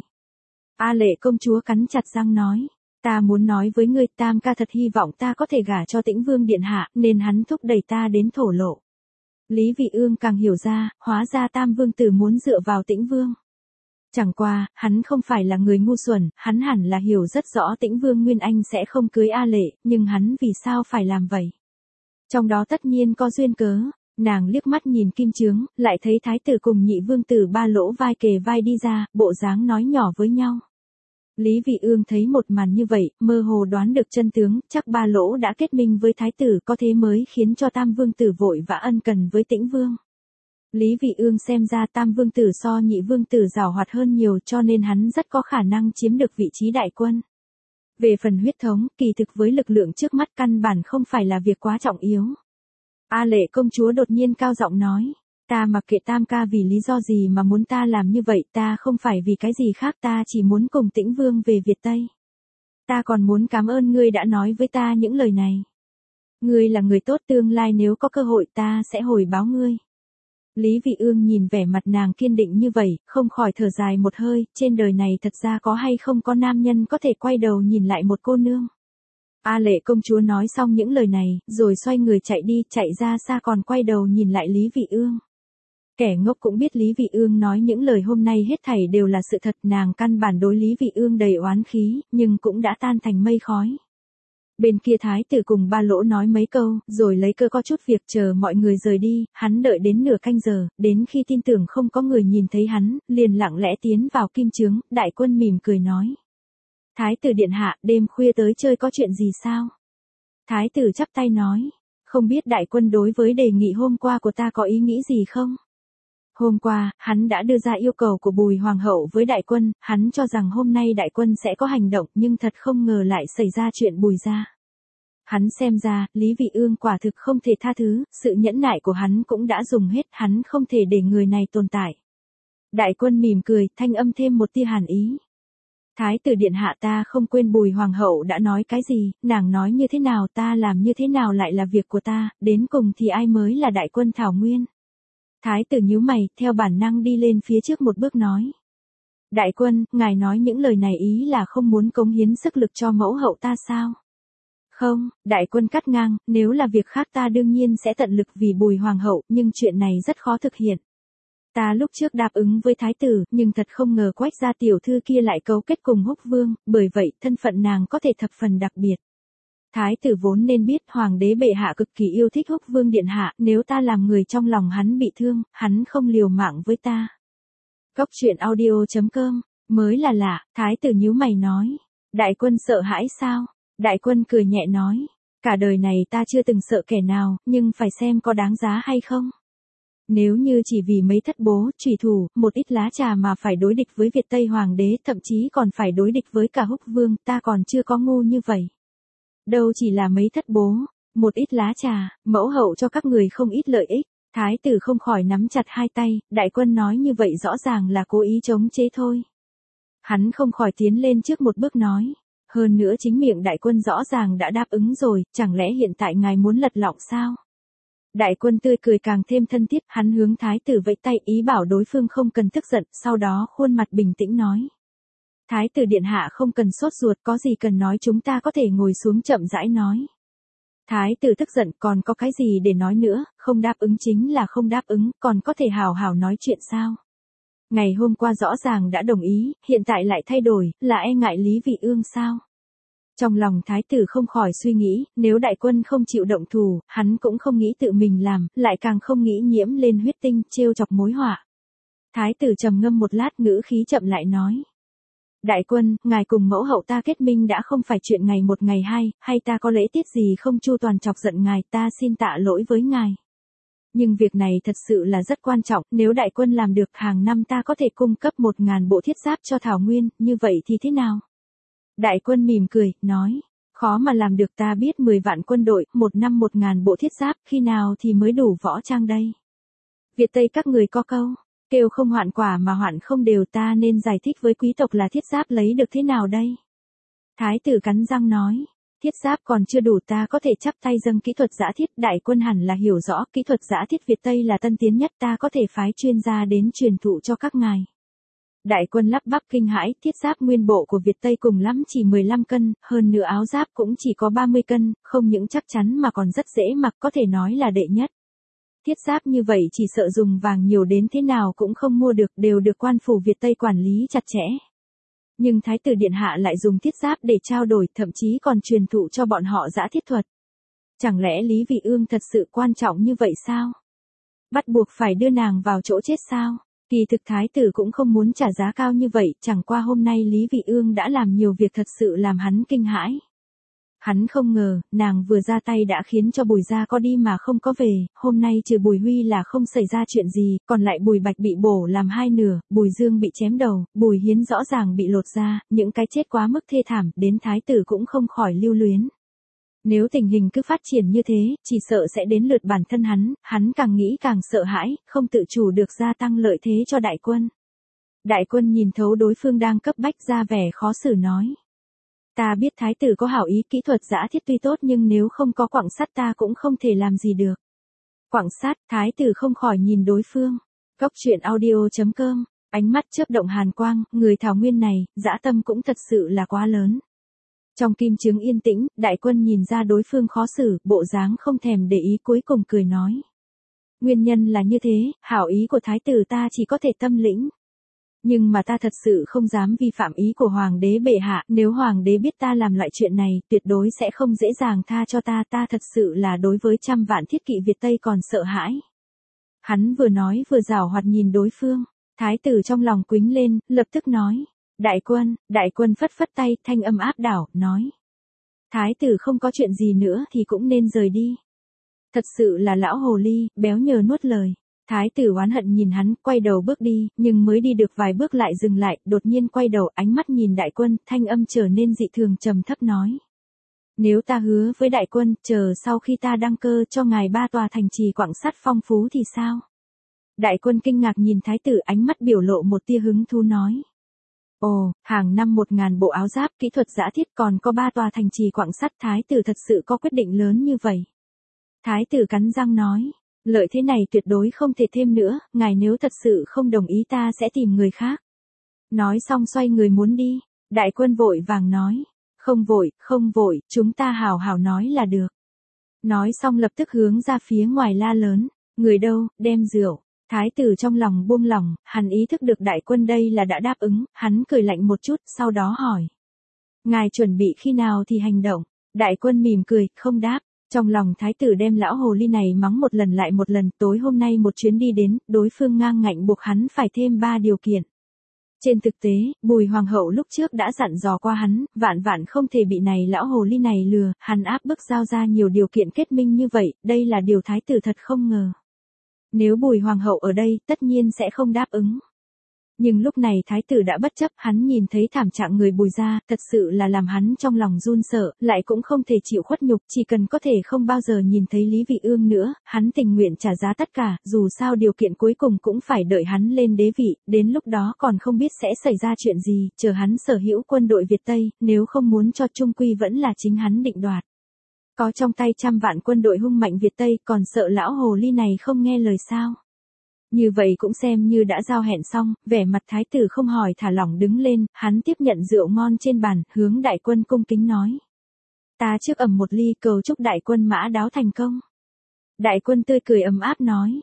A Lệ công chúa cắn chặt răng nói. Ta muốn nói với ngươi, Tam ca thật hy vọng ta có thể gả cho Tĩnh Vương điện hạ, nên hắn thúc đẩy ta đến thổ lộ. Lý Vị Ương càng hiểu ra, hóa ra Tam vương tử muốn dựa vào Tĩnh Vương. Chẳng qua, hắn không phải là người ngu xuẩn, hắn hẳn là hiểu rất rõ Tĩnh Vương Nguyên Anh sẽ không cưới A Lệ, nhưng hắn vì sao phải làm vậy? Trong đó tất nhiên có duyên cớ, nàng liếc mắt nhìn Kim Chướng, lại thấy thái tử cùng nhị vương tử Ba Lỗ vai kề vai đi ra, bộ dáng nói nhỏ với nhau. Lý Vị Ương thấy một màn như vậy, mơ hồ đoán được chân tướng, chắc Ba Lỗ đã kết minh với thái tử, có thế mới khiến cho Tam vương tử vội vã ân cần với Tĩnh Vương. Lý Vị Ương xem ra Tam vương tử so nhị vương tử giàu hoạt hơn nhiều, cho nên hắn rất có khả năng chiếm được vị trí đại quân. Về phần huyết thống, kỳ thực với lực lượng trước mắt căn bản không phải là việc quá trọng yếu. A Lệ công chúa đột nhiên cao giọng nói. Ta mặc kệ Tam ca vì lý do gì mà muốn ta làm như vậy, ta không phải vì cái gì khác, ta chỉ muốn cùng Tĩnh Vương về Việt Tây. Ta còn muốn cảm ơn ngươi đã nói với ta những lời này. Ngươi là người tốt, tương lai nếu có cơ hội ta sẽ hồi báo ngươi. Lý Vị Ương nhìn vẻ mặt nàng kiên định như vậy, không khỏi thở dài một hơi, trên đời này thật ra có hay không có nam nhân có thể quay đầu nhìn lại một cô nương. A Lệ công chúa nói xong những lời này, rồi xoay người chạy đi, chạy ra xa còn quay đầu nhìn lại Lý Vị Ương. Kẻ ngốc cũng biết Lý Vị Ương nói những lời hôm nay hết thảy đều là sự thật, nàng căn bản đối Lý Vị Ương đầy oán khí, nhưng cũng đã tan thành mây khói. Bên kia thái tử cùng Ba Lỗ nói mấy câu, rồi lấy cơ có chút việc chờ mọi người rời đi, hắn đợi đến nửa canh giờ, đến khi tin tưởng không có người nhìn thấy hắn, liền lặng lẽ tiến vào Kim Chướng, đại quân mỉm cười nói. Thái tử điện hạ, đêm khuya tới chơi có chuyện gì sao? Thái tử chắp tay nói, không biết đại quân đối với đề nghị hôm qua của ta có ý nghĩ gì không? Hôm qua, hắn đã đưa ra yêu cầu của Bùi Hoàng hậu với đại quân, hắn cho rằng hôm nay đại quân sẽ có hành động nhưng thật không ngờ lại xảy ra chuyện Bùi gia. Hắn xem ra, Lý Vị Ương quả thực không thể tha thứ, sự nhẫn nại của hắn cũng đã dùng hết, hắn không thể để người này tồn tại. Đại quân mỉm cười, thanh âm thêm một tia hàn ý. Thái tử điện hạ, ta không quên Bùi Hoàng hậu đã nói cái gì, nàng nói như thế nào ta làm như thế nào lại là việc của ta, đến cùng thì ai mới là đại quân Thảo Nguyên. Thái tử nhíu mày, theo bản năng đi lên phía trước một bước nói. Đại quân, ngài nói những lời này ý là không muốn cống hiến sức lực cho mẫu hậu ta sao? Không, đại quân cắt ngang, nếu là việc khác ta đương nhiên sẽ tận lực vì Bùi Hoàng hậu, nhưng chuyện này rất khó thực hiện. Ta lúc trước đáp ứng với thái tử, nhưng thật không ngờ Quách gia tiểu thư kia lại cấu kết cùng Húc Vương, bởi vậy thân phận nàng có thể thập phần đặc biệt. Thái tử vốn nên biết hoàng đế bệ hạ cực kỳ yêu thích Húc Vương điện hạ, nếu ta làm người trong lòng hắn bị thương, hắn không liều mạng với ta. Cốc truyện audio.com, mới là lạ, thái tử nhíu mày nói. Đại quân sợ hãi sao? Đại quân cười nhẹ nói. Cả đời này ta chưa từng sợ kẻ nào, nhưng phải xem có đáng giá hay không. Nếu như chỉ vì mấy thất bố, trùy thủ, một ít lá trà mà phải đối địch với Việt Tây Hoàng đế, thậm chí còn phải đối địch với cả Húc Vương, ta còn chưa có ngu như vậy. Đâu chỉ là mấy thất bố, một ít lá trà, mẫu hậu cho các người không ít lợi ích. Thái tử không khỏi nắm chặt hai tay, đại quân nói như vậy rõ ràng là cố ý chống chế thôi. Hắn không khỏi tiến lên trước một bước nói. Hơn nữa chính miệng đại quân rõ ràng đã đáp ứng rồi, chẳng lẽ hiện tại ngài muốn lật lọng sao? Đại quân tươi cười càng thêm thân thiết, hắn hướng thái tử vẫy tay ý bảo đối phương không cần tức giận, sau đó khuôn mặt bình tĩnh nói. Thái tử điện hạ không cần sốt ruột, có gì cần nói chúng ta có thể ngồi xuống chậm rãi nói. Thái tử tức giận, còn có cái gì để nói nữa, không đáp ứng chính là không đáp ứng, còn có thể hào hào nói chuyện sao? Ngày hôm qua rõ ràng đã đồng ý, hiện tại lại thay đổi, là e ngại Lý Vị Ương sao? Trong lòng thái tử không khỏi suy nghĩ, nếu đại quân không chịu động thủ, hắn cũng không nghĩ tự mình làm, lại càng không nghĩ nhiễm lên huyết tinh, trêu chọc mối họa. Thái tử trầm ngâm một lát, ngữ khí chậm lại nói. Đại quân, ngài cùng mẫu hậu ta kết minh đã không phải chuyện ngày một ngày hai, hay ta có lễ tiết gì không chu toàn chọc giận ngài, ta xin tạ lỗi với ngài. Nhưng việc này thật sự là rất quan trọng, nếu đại quân làm được hàng năm ta có thể cung cấp 1.000 bộ thiết giáp cho Thảo Nguyên, như vậy thì thế nào? Đại quân mỉm cười, nói, khó mà làm được, ta biết 10 vạn quân đội, một năm 1.000 bộ thiết giáp, khi nào thì mới đủ võ trang đây? Việt Tây các người có câu, kêu không hoạn quả mà hoạn không đều, ta nên giải thích với quý tộc là thiết giáp lấy được thế nào đây? Thái tử cắn răng nói. Thiết giáp còn chưa đủ, ta có thể chắp tay dâng kỹ thuật giã thiết, đại quân hẳn là hiểu rõ, kỹ thuật giã thiết Việt Tây là tân tiến nhất, ta có thể phái chuyên gia đến truyền thụ cho các ngài. Đại quân lắp bắp kinh hãi, thiết giáp nguyên bộ của Việt Tây cùng lắm chỉ 15 cân, hơn nữa áo giáp cũng chỉ có 30 cân, không những chắc chắn mà còn rất dễ mặc, có thể nói là đệ nhất. Thiết giáp như vậy chỉ sợ dùng vàng nhiều đến thế nào cũng không mua được, đều được quan phủ Việt Tây quản lý chặt chẽ. Nhưng Thái tử điện hạ lại dùng thiết giáp để trao đổi, thậm chí còn truyền thụ cho bọn họ giã thiết thuật. Chẳng lẽ Lý Vị Ương thật sự quan trọng như vậy sao? Bắt buộc phải đưa nàng vào chỗ chết sao? Kỳ thực thái tử cũng không muốn trả giá cao như vậy, chẳng qua hôm nay Lý Vị Ương đã làm nhiều việc thật sự làm hắn kinh hãi. Hắn không ngờ, nàng vừa ra tay đã khiến cho Bùi gia có đi mà không có về, hôm nay trừ Bùi Huy là không xảy ra chuyện gì, còn lại Bùi Bạch bị bổ làm hai nửa, Bùi Dương bị chém đầu, Bùi Hiến rõ ràng bị lột da, những cái chết quá mức thê thảm, đến thái tử cũng không khỏi lưu luyến. Nếu tình hình cứ phát triển như thế, chỉ sợ sẽ đến lượt bản thân hắn càng nghĩ càng sợ hãi, không tự chủ được gia tăng lợi thế cho đại quân. Đại quân nhìn thấu đối phương đang cấp bách ra vẻ khó xử nói. Ta biết thái tử có hảo ý, kỹ thuật giã thiết tuy tốt nhưng nếu không có quặng sắt ta cũng không thể làm gì được. Quặng sắt, thái tử không khỏi nhìn đối phương. Cốc truyện audio.com, ánh mắt chớp động hàn quang, người Thảo Nguyên này, dã tâm cũng thật sự là quá lớn. Trong kim trướng yên tĩnh, đại quân nhìn ra đối phương khó xử, bộ dáng không thèm để ý, cuối cùng cười nói. Nguyên nhân là như thế, hảo ý của thái tử ta chỉ có thể tâm lĩnh. Nhưng mà ta thật sự không dám vi phạm ý của hoàng đế bệ hạ, nếu hoàng đế biết ta làm loại chuyện này, tuyệt đối sẽ không dễ dàng tha cho ta thật sự là đối với trăm vạn thiết kỵ Việt Tây còn sợ hãi. Hắn vừa nói vừa giảo hoạt nhìn đối phương, thái tử trong lòng quýnh lên, lập tức nói. Đại quân phất phất tay, thanh âm áp đảo, nói. Thái tử không có chuyện gì nữa thì cũng nên rời đi. Thật sự là lão hồ ly, béo nhờ nuốt lời. Thái tử oán hận nhìn hắn, quay đầu bước đi, nhưng mới đi được vài bước lại dừng lại, đột nhiên quay đầu ánh mắt nhìn đại quân, thanh âm trở nên dị thường trầm thấp nói. Nếu ta hứa với đại quân, chờ sau khi ta đăng cơ cho ngài 3 tòa thành trì quặng sắt phong phú thì sao? Đại quân kinh ngạc nhìn thái tử, ánh mắt biểu lộ một tia hứng thú nói. Ồ, hàng năm 1.000 bộ áo giáp, kỹ thuật giã thiết, còn có 3 tòa thành trì quặng sắt, thái tử thật sự có quyết định lớn như vậy. Thái tử cắn răng nói, lợi thế này tuyệt đối không thể thêm nữa, ngài nếu thật sự không đồng ý ta sẽ tìm người khác. Nói xong xoay người muốn đi, đại quân vội vàng nói, không vội, chúng ta hào hào nói là được. Nói xong lập tức hướng ra phía ngoài la lớn, người đâu, đem rượu. Thái tử trong lòng buông lỏng, hắn ý thức được đại quân đây là đã đáp ứng, hắn cười lạnh một chút, sau đó hỏi. Ngài chuẩn bị khi nào thì hành động? Đại quân mỉm cười, không đáp. Trong lòng thái tử đem lão hồ ly này mắng một lần lại một lần, tối hôm nay một chuyến đi đến, đối phương ngang ngạnh buộc hắn phải thêm 3 điều kiện. Trên thực tế, Bùi Hoàng hậu lúc trước đã dặn dò qua hắn, vạn không thể bị này lão hồ ly này lừa, hắn áp bức giao ra nhiều điều kiện kết minh như vậy, đây là điều thái tử thật không ngờ. Nếu Bùi Hoàng hậu ở đây, tất nhiên sẽ không đáp ứng. Nhưng lúc này thái tử đã bất chấp, hắn nhìn thấy thảm trạng người Bùi gia, thật sự là làm hắn trong lòng run sợ, lại cũng không thể chịu khuất nhục, chỉ cần có thể không bao giờ nhìn thấy Lý Vị Ương nữa, hắn tình nguyện trả giá tất cả, dù sao điều kiện cuối cùng cũng phải đợi hắn lên đế vị, đến lúc đó còn không biết sẽ xảy ra chuyện gì, chờ hắn sở hữu quân đội Việt Tây, nếu không muốn cho trung quy vẫn là chính hắn định đoạt. Có trong tay 100 vạn quân đội hung mạnh Việt Tây, còn sợ lão hồ ly này không nghe lời sao? Như vậy cũng xem như đã giao hẹn xong, vẻ mặt thái tử không hỏi thả lỏng đứng lên, hắn tiếp nhận rượu ngon trên bàn, hướng đại quân cung kính nói. Ta trước ẩm một ly cầu chúc đại quân mã đáo thành công. Đại quân tươi cười ấm áp nói.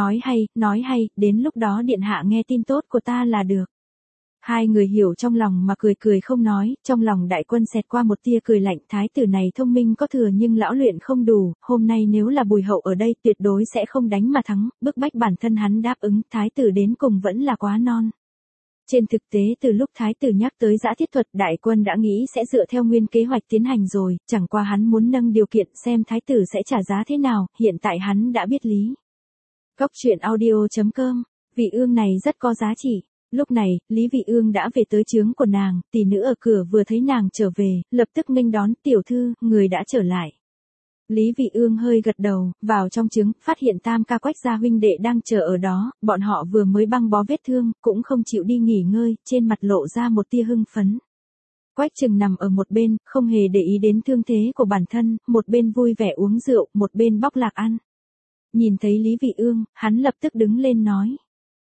Nói hay, đến lúc đó điện hạ nghe tin tốt của ta là được. Hai người hiểu trong lòng mà cười không nói, trong lòng đại quân xẹt qua một tia cười lạnh, thái tử này thông minh có thừa nhưng lão luyện không đủ, hôm nay nếu là Bùi hậu ở đây tuyệt đối sẽ không đánh mà thắng, bức bách bản thân hắn đáp ứng, thái tử đến cùng vẫn là quá non. Trên thực tế từ lúc thái tử nhắc tới giã thiết thuật, đại quân đã nghĩ sẽ dựa theo nguyên kế hoạch tiến hành rồi, chẳng qua hắn muốn nâng điều kiện xem thái tử sẽ trả giá thế nào, hiện tại hắn đã biết lý. Góc truyện audio.com, vị ương này rất có giá trị. Lúc này, Lý Vị Ương đã về tới trướng của nàng, tỷ nữ ở cửa vừa thấy nàng trở về, lập tức nghênh đón, tiểu thư, người đã trở lại. Lý Vị Ương hơi gật đầu, vào trong trướng, phát hiện Tam ca Quách gia huynh đệ đang chờ ở đó, bọn họ vừa mới băng bó vết thương, cũng không chịu đi nghỉ ngơi, trên mặt lộ ra một tia hưng phấn. Quách Trừng nằm ở một bên, không hề để ý đến thương thế của bản thân, một bên vui vẻ uống rượu, một bên bóc lạc ăn. Nhìn thấy Lý Vị Ương, hắn lập tức đứng lên nói.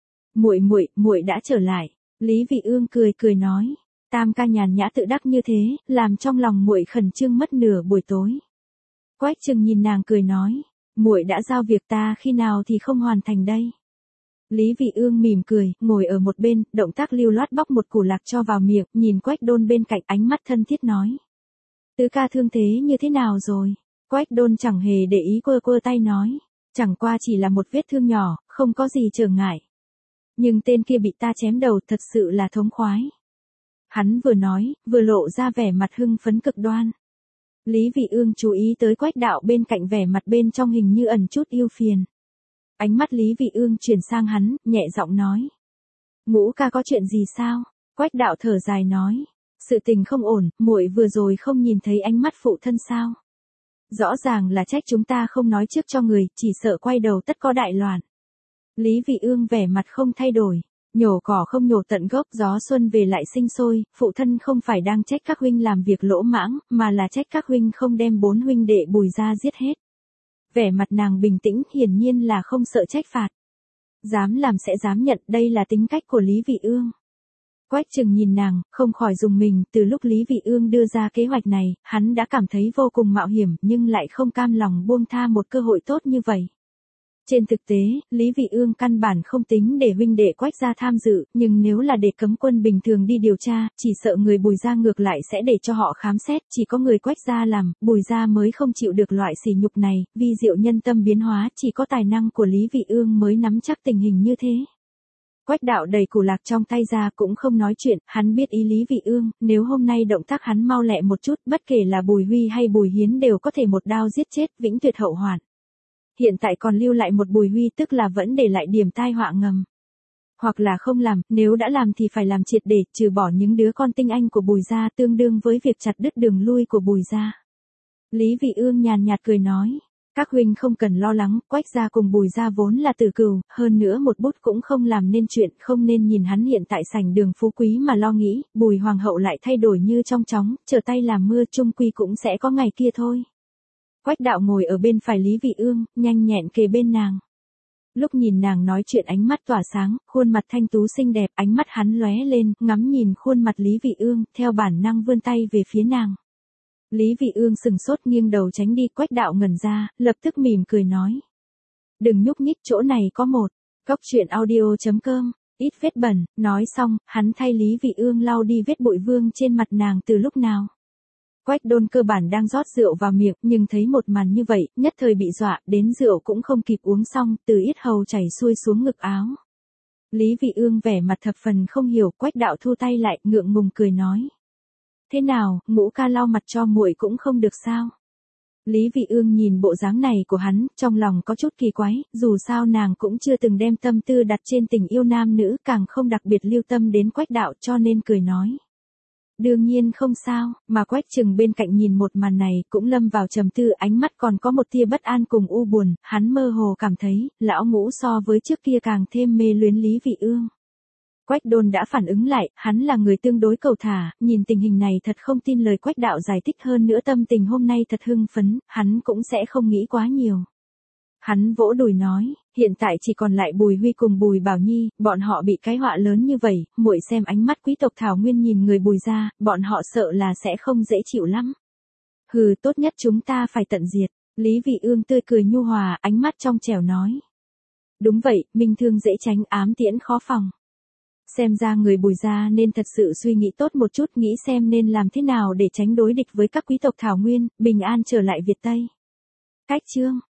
Muội đã trở lại. Lý Vị Ương cười nói. Tam ca nhàn nhã tự đắc như thế, làm trong lòng muội khẩn trương mất nửa buổi tối. Quách Trừng nhìn nàng cười nói. Muội đã giao việc ta khi nào thì không hoàn thành đây. Lý Vị Ương mỉm cười, ngồi ở một bên, động tác lưu loát bóc một củ lạc cho vào miệng, nhìn Quách Đôn bên cạnh, ánh mắt thân thiết nói. Tứ ca thương thế như thế nào rồi? Quách Đôn chẳng hề để ý, quơ tay nói. Chẳng qua chỉ là một vết thương nhỏ, không có gì trở ngại. Nhưng tên kia bị ta chém đầu thật sự là thống khoái. Hắn vừa nói, vừa lộ ra vẻ mặt hưng phấn cực đoan. Lý Vị Ương chú ý tới Quách đạo bên cạnh, vẻ mặt bên trong hình như ẩn chút yêu phiền. Ánh mắt Lý Vị Ương chuyển sang hắn, nhẹ giọng nói. Ngũ ca có chuyện gì sao? Quách đạo thở dài nói. Sự tình không ổn, muội vừa rồi không nhìn thấy ánh mắt phụ thân sao? Rõ ràng là trách chúng ta không nói trước cho người, chỉ sợ quay đầu tất có đại loạn. Lý Vị Ương vẻ mặt không thay đổi, nhổ cỏ không nhổ tận gốc, gió xuân về lại sinh sôi, phụ thân không phải đang trách các huynh làm việc lỗ mãng, mà là trách các huynh không đem 4 huynh đệ Bùi gia giết hết. Vẻ mặt nàng bình tĩnh, hiển nhiên là không sợ trách phạt. Dám làm sẽ dám nhận, đây là tính cách của Lý Vị Ương. Quách Trừng nhìn nàng, không khỏi rùng mình, từ lúc Lý Vị Ương đưa ra kế hoạch này, hắn đã cảm thấy vô cùng mạo hiểm, nhưng lại không cam lòng buông tha một cơ hội tốt như vậy. Trên thực tế, Lý Vị Ương căn bản không tính để huynh đệ Quách gia tham dự, nhưng nếu là để cấm quân bình thường đi điều tra, chỉ sợ người Bùi gia ngược lại sẽ để cho họ khám xét, chỉ có người Quách gia làm, Bùi gia mới không chịu được loại sỉ nhục này, vi diệu nhân tâm biến hóa, chỉ có tài năng của Lý Vị Ương mới nắm chắc tình hình như thế. Quách đạo đầy củ lạc trong tay ra cũng không nói chuyện, hắn biết ý Lý Vị Ương, nếu hôm nay động tác hắn mau lẹ một chút, bất kể là Bùi Huy hay Bùi Hiến đều có thể một đao giết chết, vĩnh tuyệt hậu hoạn. Hiện tại còn lưu lại một Bùi Huy tức là vẫn để lại điểm tai họa ngầm. Hoặc là không làm, nếu đã làm thì phải làm triệt để, trừ bỏ những đứa con tinh anh của Bùi gia tương đương với việc chặt đứt đường lui của Bùi gia. Lý Vị Ương nhàn nhạt cười nói. Các huynh không cần lo lắng, Quách gia cùng Bùi gia vốn là tử cừu, hơn nữa một bút cũng không làm nên chuyện, không nên nhìn hắn hiện tại sảnh đường phú quý mà lo nghĩ, Bùi hoàng hậu lại thay đổi như trong chóng, trở tay làm mưa chung quy cũng sẽ có ngày kia thôi. Quách đạo ngồi ở bên phải Lý Vị Ương, nhanh nhẹn kề bên nàng. Lúc nhìn nàng nói chuyện ánh mắt tỏa sáng, khuôn mặt thanh tú xinh đẹp, ánh mắt hắn lóe lên, ngắm nhìn khuôn mặt Lý Vị Ương, theo bản năng vươn tay về phía nàng. Lý Vị Ương sừng sốt nghiêng đầu tránh đi, Quách đạo ngẩn ra, lập tức mỉm cười nói. Đừng nhúc nhích, chỗ này có một. Góc truyện audio.com, ít vết bẩn, nói xong, hắn thay Lý Vị Ương lau đi vết bụi vương trên mặt nàng từ lúc nào. Quách Đôn cơ bản đang rót rượu vào miệng, nhưng thấy một màn như vậy, nhất thời bị dọa, đến rượu cũng không kịp uống xong, từ yết hầu chảy xuôi xuống ngực áo. Lý Vị Ương vẻ mặt thập phần không hiểu, Quách đạo thu tay lại, ngượng ngùng cười nói. Thế nào, Ngũ ca lau mặt cho muội cũng không được sao? Lý Vị Ương nhìn bộ dáng này của hắn, trong lòng có chút kỳ quái, dù sao nàng cũng chưa từng đem tâm tư đặt trên tình yêu nam nữ, càng không đặc biệt lưu tâm đến Quách đạo, cho nên cười nói. Đương nhiên không sao, mà Quách Trừng bên cạnh nhìn một màn này cũng lâm vào trầm tư, ánh mắt còn có một tia bất an cùng u buồn, hắn mơ hồ cảm thấy, lão Ngũ so với trước kia càng thêm mê luyến Lý Vị Ương. Quách Đôn đã phản ứng lại, hắn là người tương đối cầu thả, nhìn tình hình này thật không tin lời Quách đạo giải thích, hơn nữa tâm tình hôm nay thật hưng phấn, hắn cũng sẽ không nghĩ quá nhiều. Hắn vỗ đùi nói, hiện tại chỉ còn lại Bùi Huy cùng Bùi Bảo Nhi, bọn họ bị cái họa lớn như vậy, muội xem ánh mắt quý tộc Thảo Nguyên nhìn người Bùi gia, bọn họ sợ là sẽ không dễ chịu lắm. Hừ, tốt nhất chúng ta phải tận diệt. Lý Vị Ương tươi cười nhu hòa, ánh mắt trong trẻo nói. Đúng vậy, minh thương dễ tránh, ám tiễn khó phòng. Xem ra người Bùi gia nên thật sự suy nghĩ tốt một chút, nghĩ xem nên làm thế nào để tránh đối địch với các quý tộc Thảo Nguyên, bình an trở lại Việt Tây. Cách chương